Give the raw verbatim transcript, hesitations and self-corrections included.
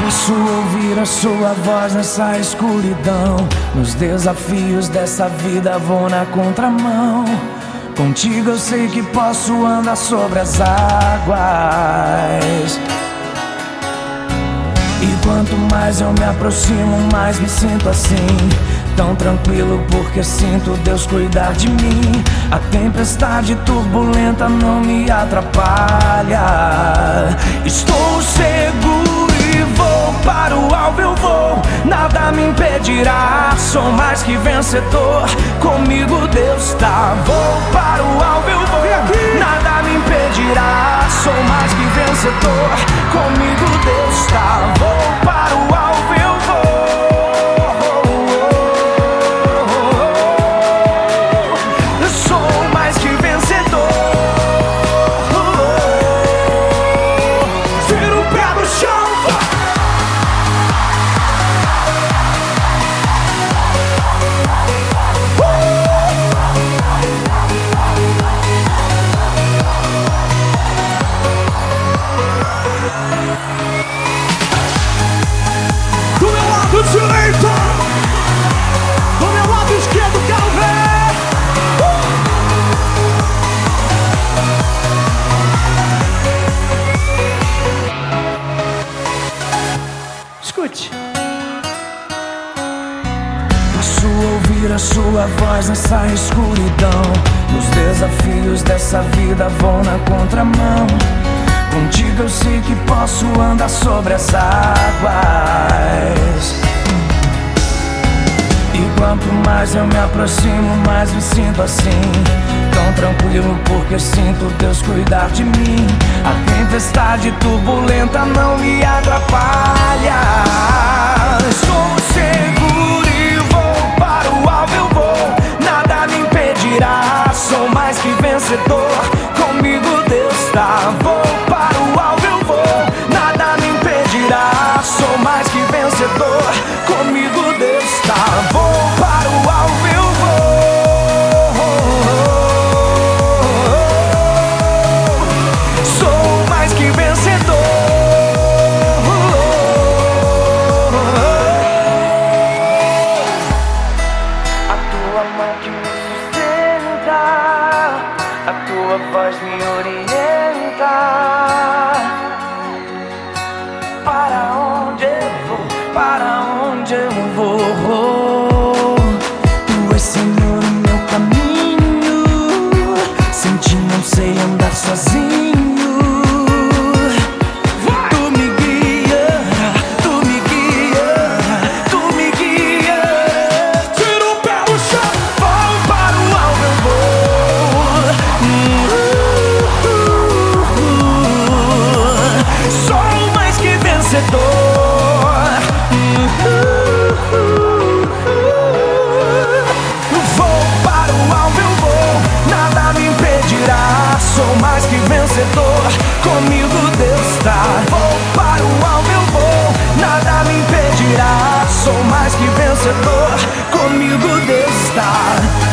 Posso ouvir a sua voz nessa escuridão. Nos desafios dessa vida vou na contramão. Contigo eu sei que posso andar sobre as águas. E quanto mais eu me aproximo, mais me sinto assim, tão tranquilo porque sinto Deus cuidar de mim. A tempestade turbulenta não me atrapalha. Estou seguro e vou para o alvo, eu vou, nada me impedirá. Sou mais que vencedor, comigo Deus tá. Vou para o alvo, eu vou, nada me impedirá. Sou mais que vencedor, comigo Deus tá. Vou para o alvo, eu vou. Sou mais que vencedor. Vira o pé no chão. Do meu lado direito, do meu lado esquerdo, quero ver. uh! Escute. Posso ouvir a sua voz nessa escuridão. Nos desafios dessa vida vou na contramão. Contigo eu sei que posso andar sobre as águas. E quanto mais eu me aproximo, mais me sinto assim, tão tranquilo porque sinto Deus cuidar de mim. A tempestade turbulenta não me atrapalha. Estou seguro e vou para o alvo, eu vou, nada me impedirá. Sou mais que vencedor, comigo Deus tá. Vou para o alvo, eu vou, nada me impedirá. Sou mais que vencedor, comigo Deus tá. Vou para o alvo, eu vou. Sou mais que vencedor. A tua mão que me sustenta, a tua voz me orienta. Para onde eu vou, para onde eu vou. Tu és Senhor no meu caminho, sem ti não sei andar sozinho. Tu me guias, tu me guias, tu me guias. Tira o pé no chão, vou para o alvo, eu vou. Sou mais que vencedor. Vou para o alvo, eu vou, nada me impedirá. Sou mais que vencedor, comigo Deus tá. Vou para o alvo, eu vou, nada me impedirá. Sou mais que vencedor, comigo Deus tá.